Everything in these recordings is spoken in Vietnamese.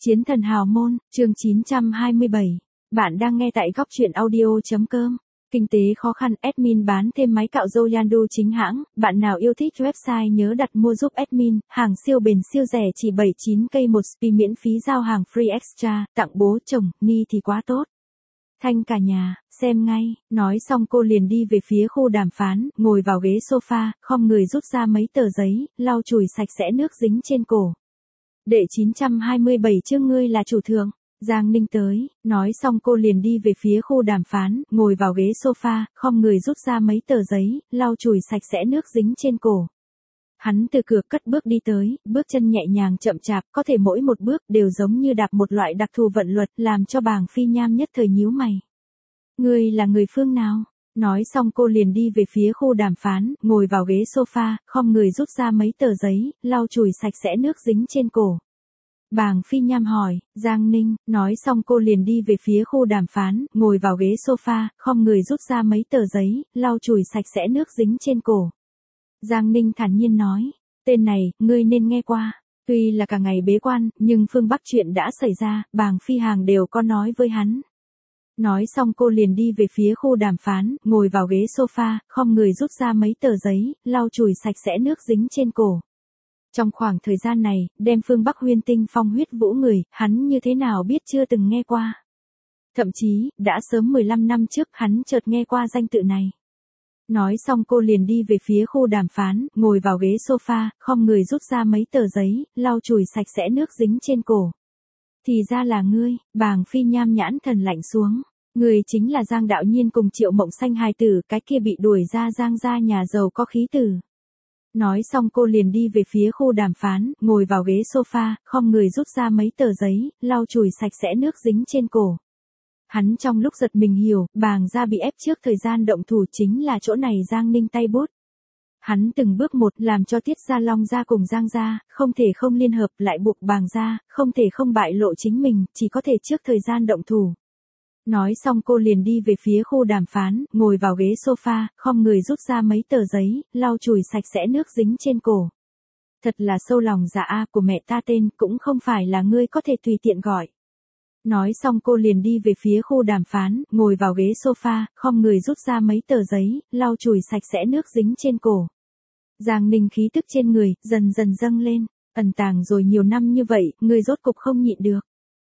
Chiến thần hào môn, chương 927. Bạn đang nghe tại góc truyện audio.com. Kinh tế khó khăn, admin bán thêm máy cạo râu Yandu chính hãng. Bạn nào yêu thích website nhớ đặt mua giúp admin. Hàng siêu bền siêu rẻ chỉ 79k một spi miễn phí giao hàng free extra. Tặng bố chồng, ni thì quá tốt. Thanh cả nhà, xem ngay. Nói xong cô liền đi về phía khu đàm phán, ngồi vào ghế sofa, khom người rút ra mấy tờ giấy, lau chùi sạch sẽ nước dính trên cổ. Đệ 927 chương ngươi là chủ thượng. Giang Ninh tới, nói xong cô liền đi về phía khu đàm phán, ngồi vào ghế sofa, khom người rút ra mấy tờ giấy, lau chùi sạch sẽ nước dính trên cổ. Hắn từ cửa cất bước đi tới, bước chân nhẹ nhàng chậm chạp, có thể mỗi một bước đều giống như đạp một loại đặc thù vận luật, làm cho Bàng Phi Nham nhất thời nhíu mày. Ngươi là người phương nào? Nói xong cô liền đi về phía khu đàm phán, ngồi vào ghế sofa, khom người rút ra mấy tờ giấy, lau chùi sạch sẽ nước dính trên cổ. Bàng Phi Nham hỏi, Giang Ninh, nói xong cô liền đi về phía khu đàm phán, ngồi vào ghế sofa, khom người rút ra mấy tờ giấy, lau chùi sạch sẽ nước dính trên cổ. Giang Ninh thản nhiên nói, tên này, ngươi nên nghe qua. Tuy là cả ngày bế quan, nhưng phương Bắc chuyện đã xảy ra, Bàng Phi Hàng đều có nói với hắn. Nói xong cô liền đi về phía khu đàm phán, ngồi vào ghế sofa, khom người rút ra mấy tờ giấy, lau chùi sạch sẽ nước dính trên cổ. Trong khoảng thời gian này, đem phương Bắc Huyên Tinh phong huyết vũ người, hắn như thế nào biết chưa từng nghe qua. Thậm chí, đã sớm 15 năm trước hắn chợt nghe qua danh tự này. Nói xong cô liền đi về phía khu đàm phán, ngồi vào ghế sofa, khom người rút ra mấy tờ giấy, lau chùi sạch sẽ nước dính trên cổ. Thì ra là ngươi, Bàng Phi Nham nhãn thần lạnh xuống. Ngươi chính là Giang Đạo Nhiên cùng Triệu Mộng Xanh hài tử, cái kia bị đuổi ra Giang gia nhà giàu có khí tử. Nói xong cô liền đi về phía khu đàm phán, ngồi vào ghế sofa, khom người rút ra mấy tờ giấy, lau chùi sạch sẽ nước dính trên cổ. Hắn trong lúc giật mình hiểu, Bàng gia bị ép trước thời gian động thủ chính là chỗ này Giang Ninh tay bút. Hắn từng bước một làm cho Tiết Gia Long gia cùng Giang gia, không thể không liên hợp lại buộc Bàng gia, không thể không bại lộ chính mình, chỉ có thể trước thời gian động thủ. Nói xong cô liền đi về phía khu đàm phán, ngồi vào ghế sofa, khom người rút ra mấy tờ giấy, lau chùi sạch sẽ nước dính trên cổ. Thật là sâu lòng dạ a của mẹ ta tên cũng không phải là ngươi có thể tùy tiện gọi. Nói xong cô liền đi về phía khu đàm phán, ngồi vào ghế sofa, khom người rút ra mấy tờ giấy, lau chùi sạch sẽ nước dính trên cổ. Giang Ninh khí tức trên người, dần dần dâng lên, ẩn tàng rồi nhiều năm như vậy, người rốt cục không nhịn được.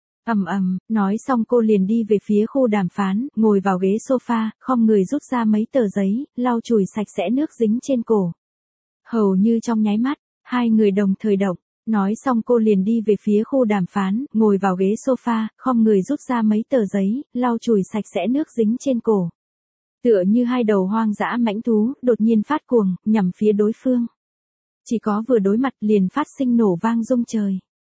Nói xong cô liền đi về phía khu đàm phán, ngồi vào ghế sofa, khom người rút ra mấy tờ giấy, lau chùi sạch sẽ nước dính trên cổ. Hầu như trong nháy mắt, hai người đồng thời động, nói xong cô liền đi về phía khu đàm phán, ngồi vào ghế sofa, khom người rút ra mấy tờ giấy, lau chùi sạch sẽ nước dính trên cổ. Tựa như hai đầu hoang dã mãnh thú, đột nhiên phát cuồng, nhằm phía đối phương. Chỉ có vừa đối mặt liền phát sinh nổ vang rung trời.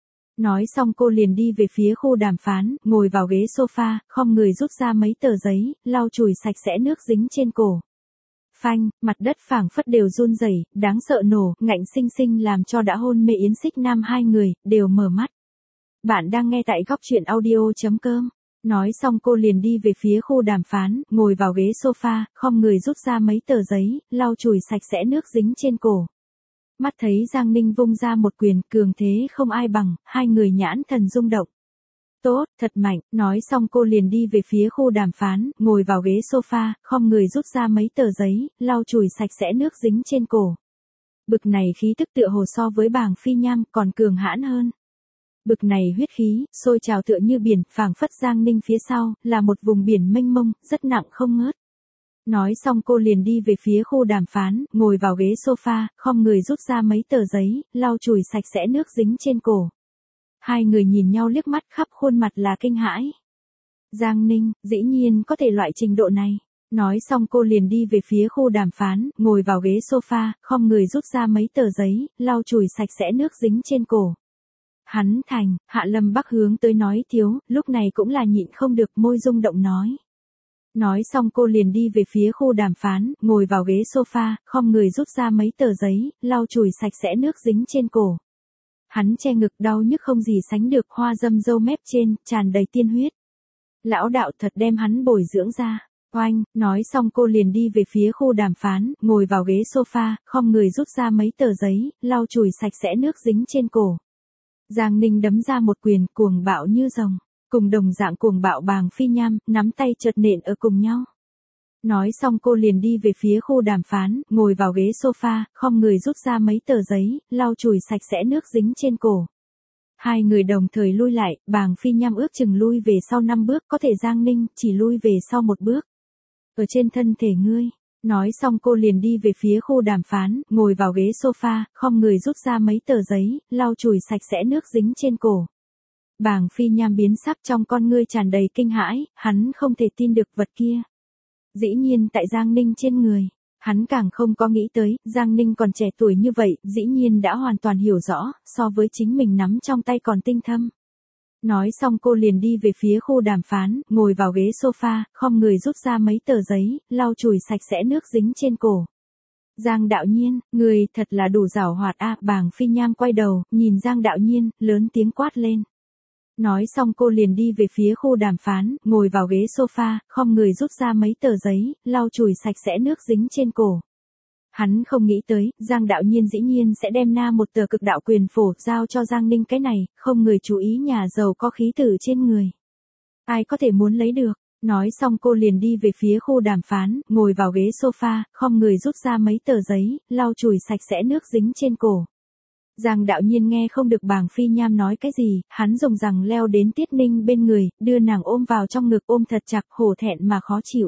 Nói xong cô liền đi về phía khu đàm phán, ngồi vào ghế sofa, khom người rút ra mấy tờ giấy, lau chùi sạch sẽ nước dính trên cổ. Phanh, mặt đất phảng phất đều run rẩy, đáng sợ nổ, ngạnh sinh sinh làm cho đã hôn mê Yến Xích Nam hai người, đều mở mắt. Bạn đang nghe tại góc truyện audio.com. Nói xong cô liền đi về phía khu đàm phán, ngồi vào ghế sofa, khom người rút ra mấy tờ giấy, lau chùi sạch sẽ nước dính trên cổ. Mắt thấy Giang Ninh vung ra một quyền, cường thế không ai bằng, hai người nhãn thần rung động. Tốt, thật mạnh, nói xong cô liền đi về phía khu đàm phán, ngồi vào ghế sofa, khom người rút ra mấy tờ giấy, lau chùi sạch sẽ nước dính trên cổ. Bực này khí tức tựa hồ so với Bàng Phi Nham còn cường hãn hơn. Bực này huyết khí, sôi trào tựa như biển, phảng phất Giang Ninh phía sau, là một vùng biển mênh mông, rất nặng không ngớt. Nói xong cô liền đi về phía khu đàm phán, ngồi vào ghế sofa, khom người rút ra mấy tờ giấy, lau chùi sạch sẽ nước dính trên cổ. Hai người nhìn nhau liếc mắt khắp khuôn mặt là kinh hãi. Giang Ninh, dĩ nhiên có thể loại trình độ này. Nói xong cô liền đi về phía khu đàm phán, ngồi vào ghế sofa, khom người rút ra mấy tờ giấy, lau chùi sạch sẽ nước dính trên cổ. Hắn thành, Hạ Lâm Bắc hướng tới nói thiếu, lúc này cũng là nhịn không được môi rung động nói. Nói xong cô liền đi về phía khu đàm phán, ngồi vào ghế sofa, khom người rút ra mấy tờ giấy, lau chùi sạch sẽ nước dính trên cổ. Hắn che ngực đau nhức không gì sánh được, hoa dâm râu mép trên, tràn đầy tiên huyết. Lão đạo thật đem hắn bồi dưỡng ra. Oanh, nói xong cô liền đi về phía khu đàm phán, ngồi vào ghế sofa, khom người rút ra mấy tờ giấy, lau chùi sạch sẽ nước dính trên cổ. Giang Ninh đấm ra một quyền cuồng bạo như rồng. Cùng đồng dạng cuồng bạo Bàng Phi Nham, nắm tay chợt nện ở cùng nhau. Nói xong cô liền đi về phía khu đàm phán, ngồi vào ghế sofa, khom người rút ra mấy tờ giấy, lau chùi sạch sẽ nước dính trên cổ. Hai người đồng thời lui lại, Bàng Phi Nham ước chừng lui về sau 5 bước, có thể Giang Ninh chỉ lui về sau 1 bước. Ở trên thân thể ngươi. Nói xong cô liền đi về phía khu đàm phán, ngồi vào ghế sofa, khom người rút ra mấy tờ giấy, lau chùi sạch sẽ nước dính trên cổ. Bàng Phi Nham biến sắc, trong con ngươi tràn đầy kinh hãi, hắn không thể tin được vật kia. Dĩ nhiên tại Giang Ninh trên người. Hắn càng không có nghĩ tới, Giang Ninh còn trẻ tuổi như vậy, dĩ nhiên đã hoàn toàn hiểu rõ, so với chính mình nắm trong tay còn tinh thâm. Nói xong cô liền đi về phía khu đàm phán, ngồi vào ghế sofa, khom người rút ra mấy tờ giấy, lau chùi sạch sẽ nước dính trên cổ. Giang Đạo Nhiên, người thật là đủ giảo hoạt a. Bàng Phi Nham quay đầu, nhìn Giang Đạo Nhiên, lớn tiếng quát lên. Nói xong cô liền đi về phía khu đàm phán, ngồi vào ghế sofa, khom người rút ra mấy tờ giấy, lau chùi sạch sẽ nước dính trên cổ. Hắn không nghĩ tới, Giang Đạo Nhiên dĩ nhiên sẽ đem một tờ cực đạo quyền phổ giao cho Giang Ninh, cái này, không người chú ý nhà giàu có khí tử trên người. Ai có thể muốn lấy được. Nói xong cô liền đi về phía khu đàm phán, ngồi vào ghế sofa, khom người rút ra mấy tờ giấy, lau chùi sạch sẽ nước dính trên cổ. Giang Đạo Nhiên nghe không được Bàng Phi Nham nói cái gì, hắn dùng rằng leo đến Tiết Ninh bên người, đưa nàng ôm vào trong ngực, ôm thật chặt, hổ thẹn mà khó chịu.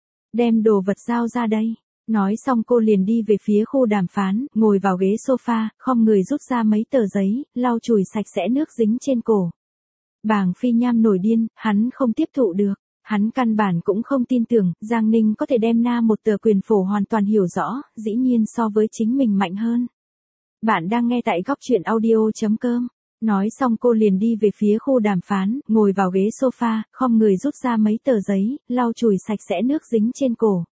Đem đồ vật giao ra đây. Nói xong cô liền đi về phía khu đàm phán, ngồi vào ghế sofa, khom người rút ra mấy tờ giấy, lau chùi sạch sẽ nước dính trên cổ. Bàng Phi Nham nổi điên, hắn không tiếp thụ được. Hắn căn bản cũng không tin tưởng, Giang Ninh có thể đem một tờ quyền phổ hoàn toàn hiểu rõ, dĩ nhiên so với chính mình mạnh hơn. Bạn đang nghe tại góc truyện audio.com. Nói xong cô liền đi về phía khu đàm phán, ngồi vào ghế sofa, khom người rút ra mấy tờ giấy, lau chùi sạch sẽ nước dính trên cổ.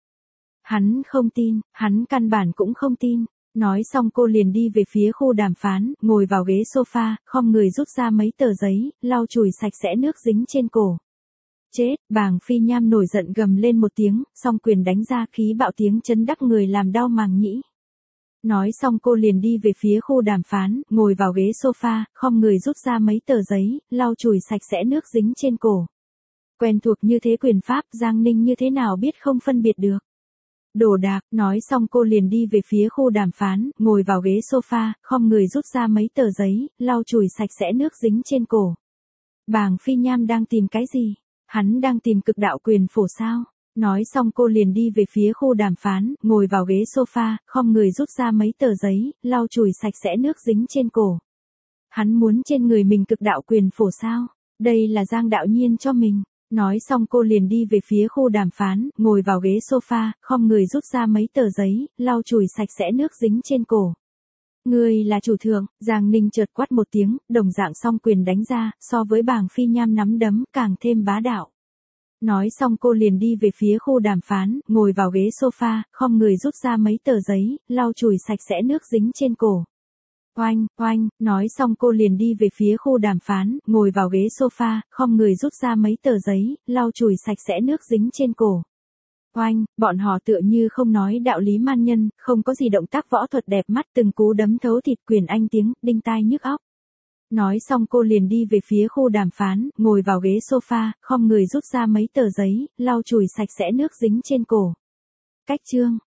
Hắn không tin, hắn căn bản cũng không tin. Nói xong cô liền đi về phía khu đàm phán, ngồi vào ghế sofa, khom người rút ra mấy tờ giấy, lau chùi sạch sẽ nước dính trên cổ. Chết, Bàng Phi Nham nổi giận gầm lên một tiếng, song quyền đánh ra, khí bạo tiếng chấn đắc người làm đau màng nhĩ. Nói xong cô liền đi về phía khu đàm phán, ngồi vào ghế sofa, khom người rút ra mấy tờ giấy, lau chùi sạch sẽ nước dính trên cổ. Quen thuộc như thế quyền pháp, Giang Ninh như thế nào biết không phân biệt được. Đồ đạc, nói xong cô liền đi về phía khu đàm phán, ngồi vào ghế sofa, khom người rút ra mấy tờ giấy, lau chùi sạch sẽ nước dính trên cổ. Bàng Phi Nham đang tìm cái gì? Hắn đang tìm cực đạo quyền phổ sao? Nói xong cô liền đi về phía khu đàm phán, ngồi vào ghế sofa, khom người rút ra mấy tờ giấy, lau chùi sạch sẽ nước dính trên cổ. Hắn muốn trên người mình cực đạo quyền phổ sao? Đây là Giang Đạo Nhiên cho mình. Nói xong cô liền đi về phía khu đàm phán, ngồi vào ghế sofa, khom người rút ra mấy tờ giấy, lau chùi sạch sẽ nước dính trên cổ. Ngươi là chủ thượng, Giang Ninh chợt quát một tiếng, đồng dạng song quyền đánh ra, so với Bàng Phi Nham nắm đấm, càng thêm bá đạo. Nói xong cô liền đi về phía khu đàm phán, ngồi vào ghế sofa, khom người rút ra mấy tờ giấy, lau chùi sạch sẽ nước dính trên cổ. Oanh, oanh, nói xong cô liền đi về phía khu đàm phán, ngồi vào ghế sofa, khom người rút ra mấy tờ giấy, lau chùi sạch sẽ nước dính trên cổ. Oanh, bọn họ tựa như không nói đạo lý man nhân, không có gì động tác võ thuật đẹp mắt, từng cú đấm thấu thịt, quyền anh tiếng, đinh tai nhức óc. Nói xong cô liền đi về phía khu đàm phán, ngồi vào ghế sofa, khom người rút ra mấy tờ giấy, lau chùi sạch sẽ nước dính trên cổ. Cách chương.